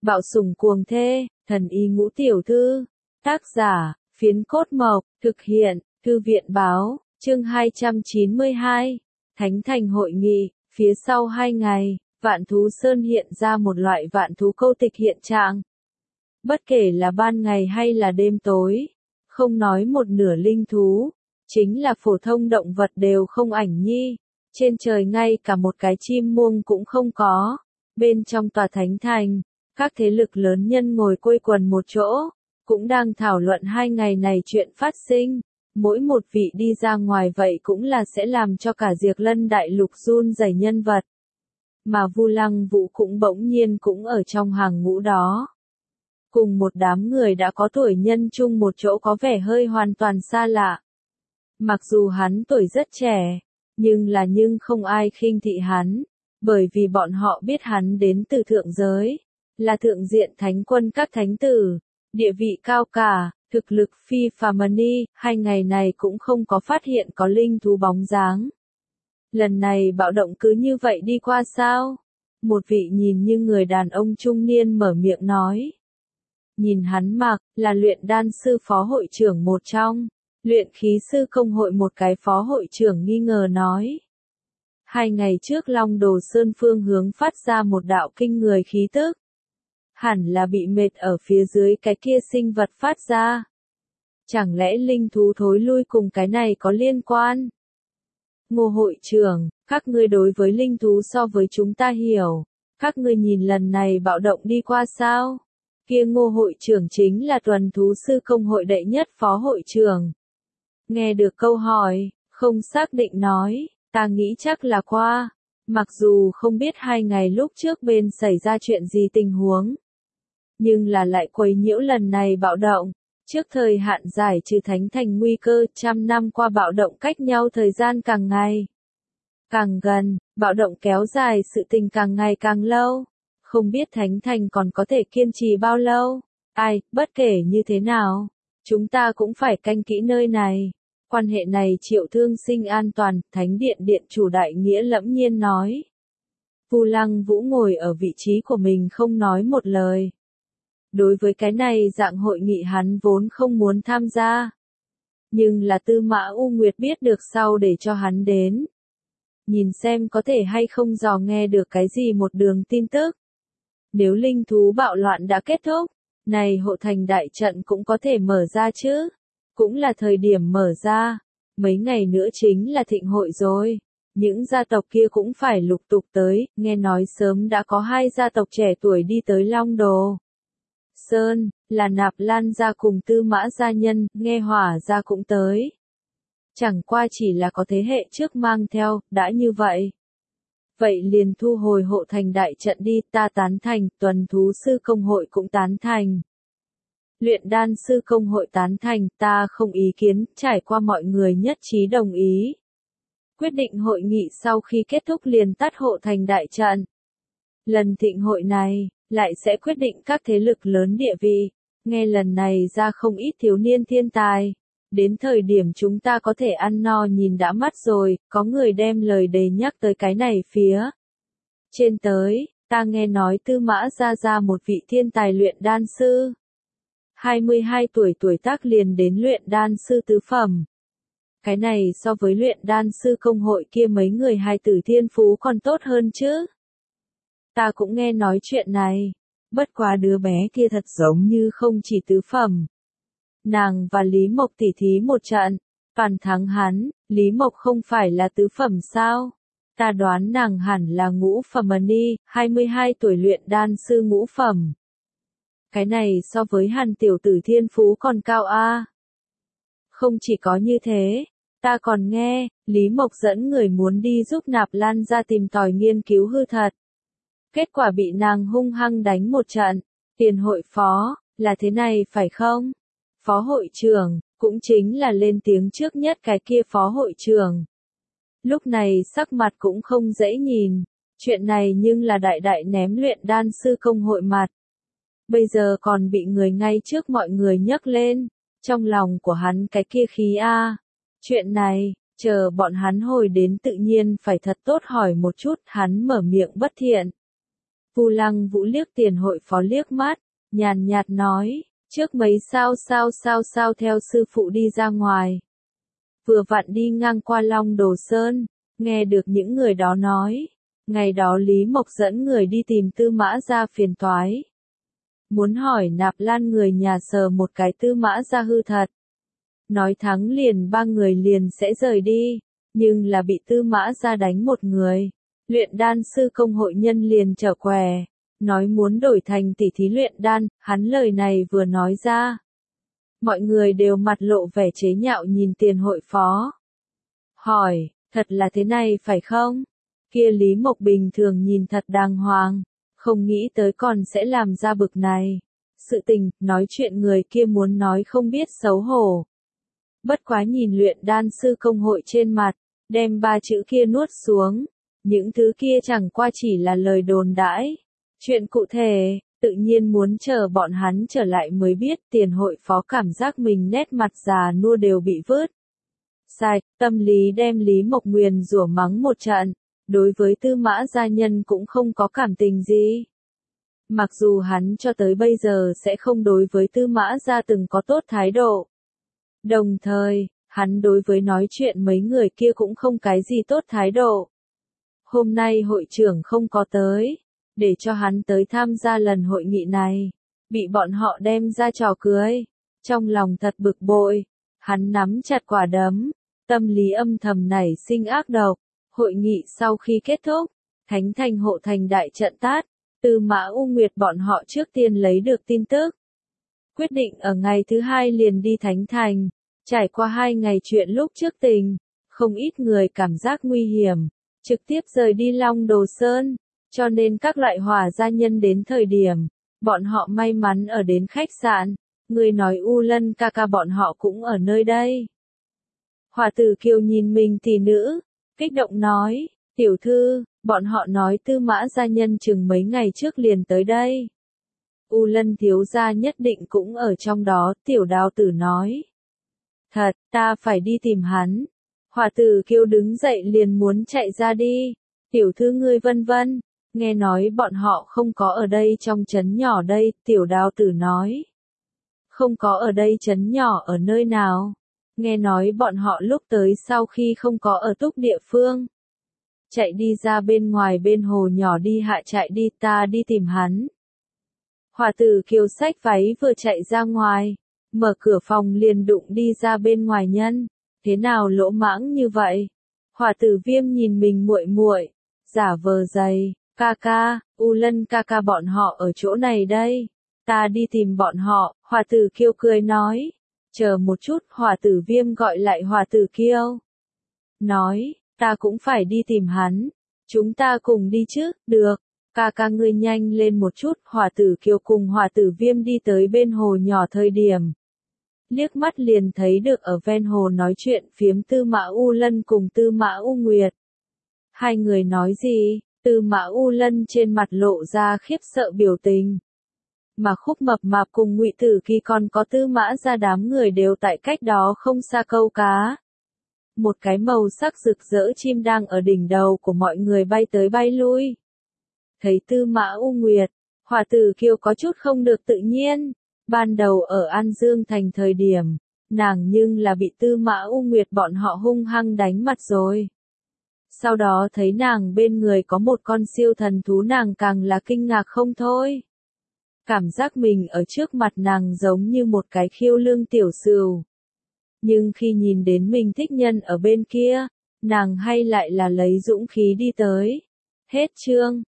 Bạo sủng cuồng thê, thần y ngũ tiểu thư. Tác giả, Phiến Cốt Mộc, thực hiện, Thư viện báo, chương 292. Thánh thành hội nghị, phía sau 2 ngày, Vạn Thú Sơn hiện ra một loại vạn thú câu tịch hiện trạng. Bất kể là ban ngày hay là đêm tối, không nói một nửa linh thú, chính là phổ thông động vật đều không ảnh nhi. Trên trời ngay cả một cái chim muông cũng không có. Bên trong tòa thánh thành, các thế lực lớn nhân ngồi quây quần một chỗ, cũng đang thảo luận 2 ngày này chuyện phát sinh. Mỗi một vị đi ra ngoài vậy cũng là sẽ làm cho cả Diệp Lân đại lục run rẩy nhân vật. Mà Vu Lăng Vũ cũng bỗng nhiên cũng ở trong hàng ngũ đó. Cùng một đám người đã có tuổi nhân chung một chỗ có vẻ hơi hoàn toàn xa lạ. Mặc dù hắn tuổi rất trẻ, nhưng không ai khinh thị hắn, bởi vì bọn họ biết hắn đến từ thượng giới, là thượng diện thánh quân các thánh tử, địa vị cao cả, thực lực phi phàm ni. 2 ngày này cũng không có phát hiện có linh thú bóng dáng. Lần này bạo động cứ như vậy đi qua sao? Một vị nhìn như người đàn ông trung niên mở miệng nói. Nhìn hắn mặc, là luyện đan sư phó hội trưởng một trong. Luyện khí sư công hội một cái phó hội trưởng nghi ngờ nói. 2 ngày trước Long Đồ Sơn phương hướng phát ra một đạo kinh người khí tức. Hẳn là bị mệt ở phía dưới cái kia sinh vật phát ra. Chẳng lẽ linh thú thối lui cùng cái này có liên quan? Ngô hội trưởng, các ngươi đối với linh thú so với chúng ta hiểu. Các ngươi nhìn lần này bạo động đi qua sao? Kia Ngô hội trưởng chính là tuần thú sư công hội đệ nhất phó hội trưởng. Nghe được câu hỏi, không xác định nói, ta nghĩ chắc là qua. Mặc dù không biết 2 ngày lúc trước bên xảy ra chuyện gì tình huống, nhưng là lại quấy nhiễu lần này bạo động. Trước thời hạn giải trừ thánh thành nguy cơ, 100 năm qua bạo động cách nhau thời gian càng ngày càng gần, bạo động kéo dài sự tình càng ngày càng lâu. Không biết thánh thành còn có thể kiên trì bao lâu. Ai, bất kể như thế nào, chúng ta cũng phải canh kỹ nơi này. Quan hệ này Triệu Thương Sinh an toàn, Thánh Điện Điện chủ đại nghĩa lẫm nhiên nói. Vu Lăng Vũ ngồi ở vị trí của mình không nói một lời. Đối với cái này dạng hội nghị hắn vốn không muốn tham gia. Nhưng là Tư Mã U Nguyệt biết được sau để cho hắn đến. Nhìn xem có thể hay không dò nghe được cái gì một đường tin tức. Nếu linh thú bạo loạn đã kết thúc, này hộ thành đại trận cũng có thể mở ra chứ. Cũng là thời điểm mở ra. Mấy ngày nữa chính là thịnh hội rồi. Những gia tộc kia cũng phải lục tục tới, nghe nói sớm đã có 2 gia tộc trẻ tuổi đi tới Long Đồ Sơn, là Nạp Lan gia cùng Tư Mã gia nhân, nghe Hỏa gia cũng tới. Chẳng qua chỉ là có thế hệ trước mang theo, đã như vậy. Vậy liền thu hồi hộ thành đại trận đi, ta tán thành, tuần thú sư công hội cũng tán thành. Luyện đan sư công hội tán thành, ta không ý kiến, trải qua mọi người nhất trí đồng ý. Quyết định hội nghị sau khi kết thúc liền tắt hộ thành đại trận. Lần thịnh hội này, lại sẽ quyết định các thế lực lớn địa vị. Nghe lần này ra không ít thiếu niên thiên tài. Đến thời điểm chúng ta có thể ăn no nhìn đã mắt rồi, có người đem lời đề nhắc tới cái này phía. Trên tới, ta nghe nói Tư Mã ra một vị thiên tài luyện đan sư. 22 tuổi tác liền đến luyện đan sư tứ phẩm. Cái này so với luyện đan sư công hội kia mấy người hài tử thiên phú còn tốt hơn chứ. Ta cũng nghe nói chuyện này. Bất quá đứa bé kia thật giống như không chỉ tứ phẩm. Nàng và Lý Mộc tỉ thí một trận. Toàn thắng hắn, Lý Mộc không phải là tứ phẩm sao? Ta đoán nàng hẳn là ngũ phẩm ni, 22 tuổi luyện đan sư ngũ phẩm. Cái này so với Hàn tiểu tử thiên phú còn cao a. Không chỉ có như thế, ta còn nghe, Lý Mộc dẫn người muốn đi giúp Nạp Lan ra tìm tòi nghiên cứu hư thật. Kết quả bị nàng hung hăng đánh một trận. Tiền hội phó, là thế này phải không? Phó hội trưởng, cũng chính là lên tiếng trước nhất cái kia phó hội trưởng. Lúc này sắc mặt cũng không dễ nhìn. Chuyện này nhưng là đại ném luyện đan sư công hội mặt. Bây giờ còn bị người ngay trước mọi người nhấc lên. Trong lòng của hắn cái kia khí a. Chuyện này, chờ bọn hắn hồi đến tự nhiên phải thật tốt hỏi một chút, hắn mở miệng bất thiện. Vu Lăng Vũ liếc Tiền hội phó liếc mắt, nhàn nhạt nói, trước mấy sao theo sư phụ đi ra ngoài. Vừa vặn đi ngang qua Long Đồ Sơn, nghe được những người đó nói, ngày đó Lý Mộc dẫn người đi tìm Tư Mã Gia phiền toái. Muốn hỏi Nạp Lan người nhà sờ một cái Tư Mã Gia hư thật. Nói thắng liền 3 người liền sẽ rời đi, nhưng là bị Tư Mã Gia đánh một người. Luyện đan sư công hội nhân liền trở què, nói muốn đổi thành tỷ thí luyện đan, hắn lời này vừa nói ra. Mọi người đều mặt lộ vẻ chế nhạo nhìn Tiền hội phó. Hỏi, thật là thế này phải không? Kia Lý Mộc bình thường nhìn thật đàng hoàng, không nghĩ tới còn sẽ làm ra bực này. Sự tình, nói chuyện người kia muốn nói không biết xấu hổ. Bất quá nhìn luyện đan sư công hội trên mặt, đem 3 chữ kia nuốt xuống. Những thứ kia chẳng qua chỉ là lời đồn đãi. Chuyện cụ thể, tự nhiên muốn chờ bọn hắn trở lại mới biết. Tiền hội phó cảm giác mình nét mặt già nua đều bị vớt sạch, tâm lý đem Lý Mộc nguyền rủa mắng một trận. Đối với Tư Mã Gia nhân cũng không có cảm tình gì. Mặc dù hắn cho tới bây giờ sẽ không đối với Tư Mã Gia từng có tốt thái độ. Đồng thời, hắn đối với nói chuyện mấy người kia cũng không cái gì tốt thái độ. Hôm nay hội trưởng không có tới, để cho hắn tới tham gia lần hội nghị này, bị bọn họ đem ra trò cưới, trong lòng thật bực bội, hắn nắm chặt quả đấm, tâm lý âm thầm nảy sinh ác độc. Hội nghị sau khi kết thúc, Thánh Thành hộ thành đại trận tát, Tư Mã U Nguyệt bọn họ trước tiên lấy được tin tức. Quyết định ở ngày thứ 2 liền đi Thánh Thành, trải qua 2 ngày chuyện lúc trước tình, không ít người cảm giác nguy hiểm. Trực tiếp rời đi Long Đồ Sơn, cho nên các loại hỏa gia nhân đến thời điểm, bọn họ may mắn ở đến khách sạn, người nói U Lân ca ca bọn họ cũng ở nơi đây. Hỏa Tử Kiều nhìn mình tỷ nữ, kích động nói, tiểu thư, bọn họ nói Tư Mã gia nhân chừng mấy ngày trước liền tới đây. U Lân thiếu gia nhất định cũng ở trong đó, tiểu Đào Tử nói. Thật, ta phải đi tìm hắn. Hỏa Tử Kiều đứng dậy liền muốn chạy ra đi. Tiểu thư ngươi vân vân, nghe nói bọn họ không có ở đây trong trấn nhỏ đây, tiểu Đào Tử nói. Không có ở đây trấn nhỏ ở nơi nào? Nghe nói bọn họ lúc tới sau khi không có ở túc địa phương. Chạy đi ra bên ngoài bên hồ nhỏ đi hạ chạy đi, ta đi tìm hắn. Hỏa Tử Kiều xách váy vừa chạy ra ngoài, mở cửa phòng liền đụng đi ra bên ngoài nhân. Thế nào lỗ mãng như vậy? Hỏa Tử Viêm nhìn mình muội muội, giả vờ dày, ca ca, U Lân ca ca bọn họ ở chỗ này đây. Ta đi tìm bọn họ, Hỏa Tử Kiều cười nói. Chờ một chút, Hỏa Tử Viêm gọi lại Hỏa Tử Kiều. Nói, ta cũng phải đi tìm hắn. Chúng ta cùng đi chứ, được. Ca ca ngươi nhanh lên một chút, Hỏa Tử Kiều cùng Hỏa Tử Viêm đi tới bên hồ nhỏ thời điểm. Liếc mắt liền thấy được ở ven hồ nói chuyện phiếm Tư Mã U Lân cùng Tư Mã U Nguyệt. Hai người nói gì? Tư Mã U Lân trên mặt lộ ra khiếp sợ biểu tình. Mà Khúc Mập Mạp cùng Ngụy Tử Kỳ còn có Tư Mã gia đám người đều tại cách đó không xa câu cá. Một cái màu sắc rực rỡ chim đang ở đỉnh đầu của mọi người bay tới bay lui. Thấy Tư Mã U Nguyệt, Hỏa Tử Kiều có chút không được tự nhiên. Ban đầu ở An Dương Thành thời điểm, nàng nhưng là bị Tư Mã U Nguyệt bọn họ hung hăng đánh mặt rồi. Sau đó thấy nàng bên người có một con siêu thần thú nàng càng là kinh ngạc không thôi. Cảm giác mình ở trước mặt nàng giống như một cái khiêu lương tiểu sửu. Nhưng khi nhìn đến mình thích nhân ở bên kia, nàng hay lại là lấy dũng khí đi tới. Hết chương.